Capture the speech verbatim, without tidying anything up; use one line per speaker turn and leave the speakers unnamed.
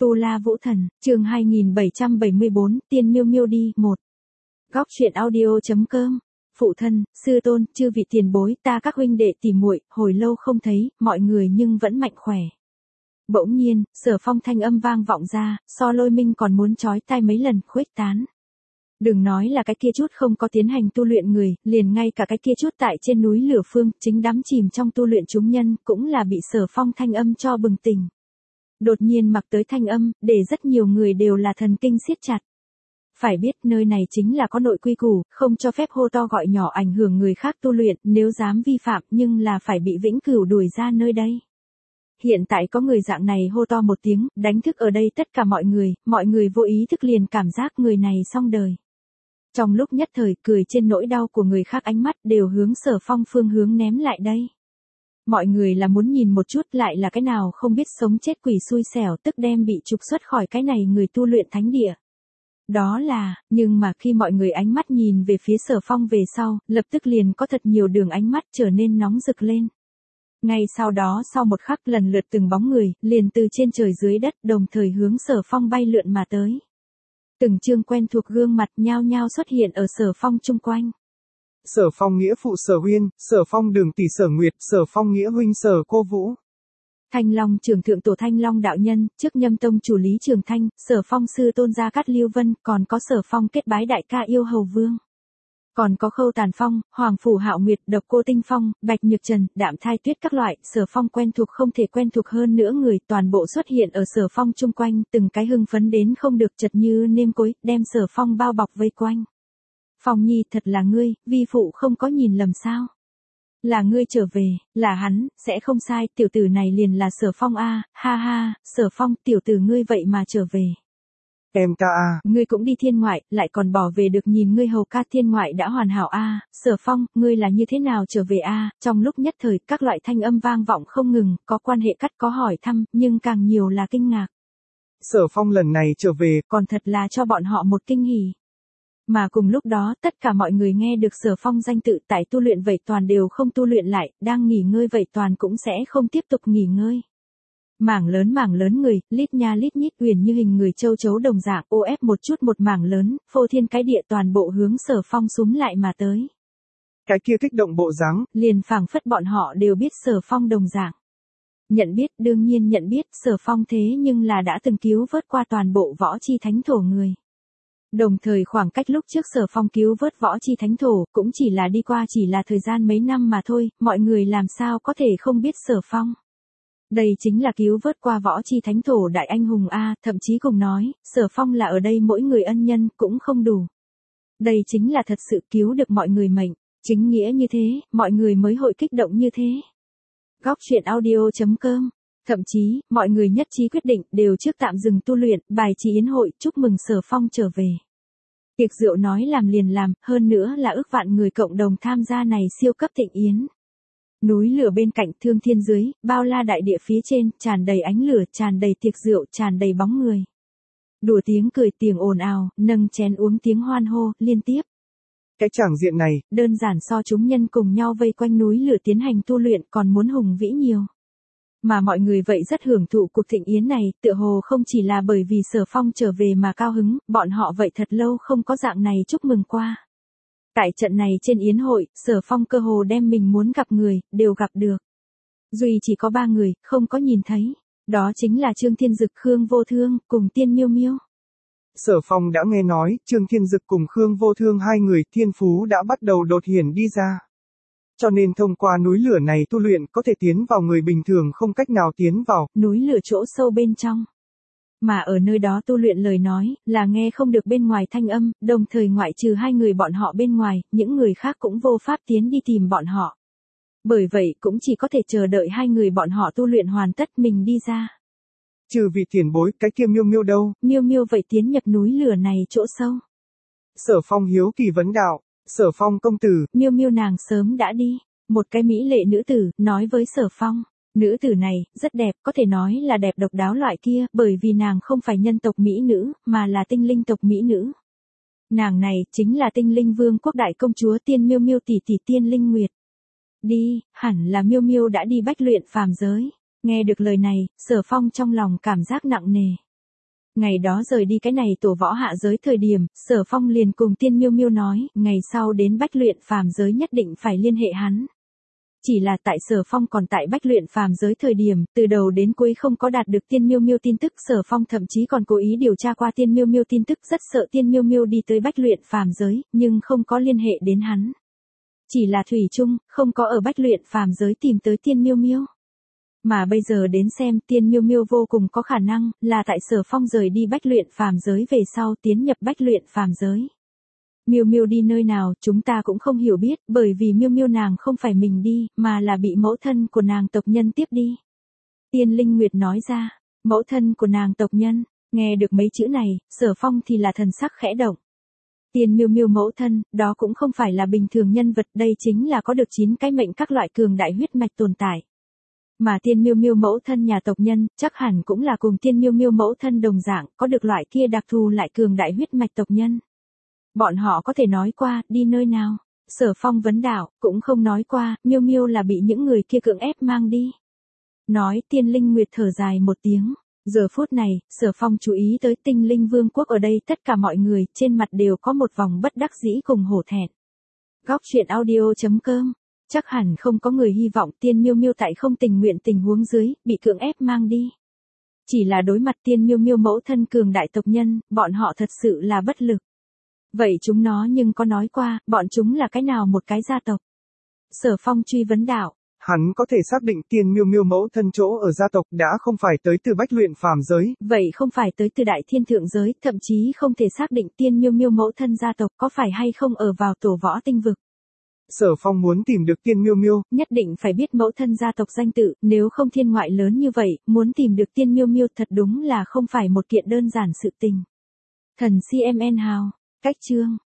Tu La Vũ Thần, chương hai nghìn bảy trăm bảy mươi bốn, Tiên Miêu Miêu đi, một. Góc truyện audio.com. Phụ thân, sư tôn, chư vị tiền bối, ta các huynh đệ tỉ muội, hồi lâu không thấy, mọi người nhưng vẫn mạnh khỏe. Bỗng nhiên, Sở Phong thanh âm vang vọng ra, so Lôi Minh còn muốn chói tai mấy lần, khuếch tán. Đừng nói là cái kia chút không có tiến hành tu luyện người, liền ngay cả cái kia chút tại trên núi Lửa Phương, chính đắm chìm trong tu luyện chúng nhân, cũng là bị Sở Phong thanh âm cho bừng tỉnh. Đột nhiên mặc tới thanh âm, để rất nhiều người đều là thần kinh siết chặt. Phải biết nơi này chính là có nội quy củ, không cho phép hô to gọi nhỏ ảnh hưởng người khác tu luyện, nếu dám vi phạm nhưng là phải bị vĩnh cửu đuổi ra nơi đây. Hiện tại có người dạng này hô to một tiếng, đánh thức ở đây tất cả mọi người, mọi người vô ý thức liền cảm giác người này xong đời. Trong lúc nhất thời cười trên nỗi đau của người khác ánh mắt đều hướng Sở Phong phương hướng ném lại đây. Mọi người là muốn nhìn một chút lại là cái nào không biết sống chết quỷ xui xẻo tức đem bị trục xuất khỏi cái này người tu luyện thánh địa. Đó là, nhưng mà khi mọi người ánh mắt nhìn về phía Sở Phong về sau, lập tức liền có thật nhiều đường ánh mắt trở nên nóng rực lên. Ngay sau đó sau một khắc lần lượt từng bóng người, liền từ trên trời dưới đất đồng thời hướng Sở Phong bay lượn mà tới. Từng chương quen thuộc gương mặt nhao nhao xuất hiện ở Sở Phong chung quanh.
Sở Phong nghĩa phụ Sở Huyên, Sở Phong đường tỷ Sở Nguyệt, Sở Phong nghĩa huynh Sở Cô Vũ. Thanh Long trưởng thượng tổ Thanh Long đạo nhân, trước Nhâm Tông chủ Lý Trường Thanh, Sở Phong sư tôn Gia Cát Lưu Vân, còn có Sở Phong kết bái đại ca Yêu Hầu Vương. Còn có Khâu Tàn Phong, Hoàng Phủ Hạo Nguyệt, Độc Cô Tinh Phong, Bạch Nhược Trần, Đạm Thai Tuyết các loại, Sở Phong quen thuộc không thể quen thuộc hơn nữa người, toàn bộ xuất hiện ở Sở Phong chung quanh, từng cái hưng phấn đến không được chật như nêm cối, đem Sở Phong bao bọc vây quanh. Phong Nhi, thật là ngươi, vi phụ không có nhìn lầm sao? Là ngươi trở về, là hắn, sẽ không sai, tiểu tử này liền là Sở Phong a, ha ha, Sở Phong, tiểu tử ngươi vậy mà trở về. Em ca a,
ngươi cũng đi thiên ngoại, lại còn bỏ về được nhìn ngươi hầu ca thiên ngoại đã hoàn hảo a, Sở Phong, ngươi là như thế nào trở về a? Trong lúc nhất thời, các loại thanh âm vang vọng không ngừng, có quan hệ cắt có hỏi thăm, nhưng càng nhiều là kinh ngạc.
Sở Phong lần này trở về,
còn thật là cho bọn họ một kinh hỉ. Mà cùng lúc đó, tất cả mọi người nghe được Sở Phong danh tự tại tu luyện vậy toàn đều không tu luyện lại, đang nghỉ ngơi vậy toàn cũng sẽ không tiếp tục nghỉ ngơi. Mảng lớn mảng lớn người, lít nha lít nhít uyển như hình người châu chấu đồng dạng, ô ép một chút một mảng lớn, phô thiên cái địa toàn bộ hướng Sở Phong súm lại mà tới.
Cái kia kích động bộ dáng,
liền phảng phất bọn họ đều biết Sở Phong đồng dạng. Nhận biết, đương nhiên nhận biết, Sở Phong thế nhưng là đã từng cứu vớt qua toàn bộ võ chi thánh thổ người. Đồng thời khoảng cách lúc trước Sở Phong cứu vớt võ chi thánh thổ, cũng chỉ là đi qua chỉ là thời gian mấy năm mà thôi, mọi người làm sao có thể không biết Sở Phong. Đây chính là cứu vớt qua võ chi thánh thổ đại anh hùng A, thậm chí cùng nói, Sở Phong là ở đây mỗi người ân nhân, cũng không đủ. Đây chính là thật sự cứu được mọi người mệnh, chính nghĩa như thế, mọi người mới hội kích động như thế. Góc truyện audio.com. Thậm chí, mọi người nhất trí quyết định, đều trước tạm dừng tu luyện, bài trì yến hội, chúc mừng Sở Phong trở về. Tiệc rượu nói làm liền làm, hơn nữa là ước vạn người cộng đồng tham gia này siêu cấp thịnh yến. Núi lửa bên cạnh, thương thiên dưới, bao la đại địa phía trên, tràn đầy ánh lửa, tràn đầy tiệc rượu, tràn đầy bóng người. Đùa tiếng cười, tiếng ồn ào, nâng chén uống tiếng hoan hô, liên tiếp.
Cái tràng diện này,
đơn giản so chúng nhân cùng nhau vây quanh núi lửa tiến hành tu luyện còn muốn hùng vĩ nhiều. Mà mọi người vậy rất hưởng thụ cuộc thịnh yến này, tựa hồ không chỉ là bởi vì Sở Phong trở về mà cao hứng, bọn họ vậy thật lâu không có dạng này chúc mừng qua. Tại trận này trên yến hội, Sở Phong cơ hồ đem mình muốn gặp người, đều gặp được. Duy chỉ có ba người, không có nhìn thấy. Đó chính là Trương Thiên Dực, Khương Vô Thương, cùng Tiên Miêu Miêu.
Sở Phong đã nghe nói, Trương Thiên Dực cùng Khương Vô Thương hai người thiên phú đã bắt đầu đột hiển đi ra. Cho nên thông qua núi lửa này tu luyện có thể tiến vào người bình thường không cách nào tiến vào.
Núi lửa chỗ sâu bên trong. Mà ở nơi đó tu luyện lời nói, là nghe không được bên ngoài thanh âm, đồng thời ngoại trừ hai người bọn họ bên ngoài, những người khác cũng vô pháp tiến đi tìm bọn họ. Bởi vậy cũng chỉ có thể chờ đợi hai người bọn họ tu luyện hoàn tất mình đi ra.
Trừ vị tiền bối, cái kia Miêu Miêu đâu?
Miêu Miêu vậy tiến nhập núi lửa này chỗ sâu.
Sở Phong hiếu kỳ vấn đạo, Sở Phong công tử.
Miêu Miêu nàng sớm đã đi, một cái mỹ lệ nữ tử, nói với Sở Phong. Nữ tử này, rất đẹp, có thể nói là đẹp độc đáo loại kia, bởi vì nàng không phải nhân tộc mỹ nữ, mà là tinh linh tộc mỹ nữ. Nàng này, chính là tinh linh vương quốc đại công chúa Tiên Miêu Miêu tỷ tỷ Tiên Linh Nguyệt. Đi, hẳn là Miêu Miêu đã đi bách luyện phàm giới. Nghe được lời này, Sở Phong trong lòng cảm giác nặng nề. Ngày đó rời đi cái này tổ võ hạ giới thời điểm, Sở Phong liền cùng Tiên Miêu Miêu nói, ngày sau đến Bách Luyện phàm giới nhất định phải liên hệ hắn. Chỉ là tại Sở Phong còn tại Bách Luyện phàm giới thời điểm, từ đầu đến cuối không có đạt được Tiên Miêu Miêu tin tức, Sở Phong thậm chí còn cố ý điều tra qua Tiên Miêu Miêu tin tức, rất sợ Tiên Miêu Miêu đi tới Bách Luyện phàm giới, nhưng không có liên hệ đến hắn. Chỉ là thủy chung, không có ở Bách Luyện phàm giới tìm tới Tiên Miêu Miêu. Mà bây giờ đến xem, Tiên Miêu Miêu vô cùng có khả năng là tại Sở Phong rời đi Bách Luyện phàm giới về sau tiến nhập Bách Luyện phàm giới. Miêu Miêu đi nơi nào, chúng ta cũng không hiểu biết, bởi vì Miêu Miêu nàng không phải mình đi, mà là bị mẫu thân của nàng tộc nhân tiếp đi. Tiên Linh Nguyệt nói ra, mẫu thân của nàng tộc nhân, nghe được mấy chữ này, Sở Phong thì là thần sắc khẽ động. Tiên Miêu Miêu mẫu thân, đó cũng không phải là bình thường nhân vật, đây chính là có được chín cái mệnh các loại cường đại huyết mạch tồn tại. Mà Tiên Miêu Miêu mẫu thân nhà tộc nhân, chắc hẳn cũng là cùng Tiên Miêu Miêu mẫu thân đồng dạng, có được loại kia đặc thù lại cường đại huyết mạch tộc nhân. Bọn họ có thể nói qua, đi nơi nào? Sở Phong vấn đạo, cũng không nói qua, Miêu Miêu là bị những người kia cưỡng ép mang đi. Nói, Tiên Linh Nguyệt thở dài một tiếng. Giờ phút này, Sở Phong chú ý tới Tinh Linh Vương quốc ở đây, tất cả mọi người, trên mặt đều có một vòng bất đắc dĩ cùng hổ thẹn. Góc truyện audio chấm com. Chắc hẳn không có người hy vọng Tiên Miêu Miêu tại không tình nguyện tình huống dưới, bị cưỡng ép mang đi. Chỉ là đối mặt Tiên Miêu Miêu mẫu thân cường đại tộc nhân, bọn họ thật sự là bất lực. Vậy chúng nó nhưng có nói qua, bọn chúng là cái nào một cái gia tộc? Sở Phong truy vấn đạo.
Hắn có thể xác định Tiên Miêu Miêu mẫu thân chỗ ở gia tộc đã không phải tới từ Bách Luyện phàm giới.
Vậy không phải tới từ Đại Thiên Thượng giới, thậm chí không thể xác định Tiên Miêu Miêu mẫu thân gia tộc có phải hay không ở vào tổ võ tinh vực.
Sở Phong muốn tìm được Tiên Miêu Miêu,
nhất định phải biết mẫu thân gia tộc danh tự, nếu không thiên ngoại lớn như vậy, muốn tìm được Tiên Miêu Miêu thật đúng là không phải một kiện đơn giản sự tình. Thần xê em en Hào, cách chương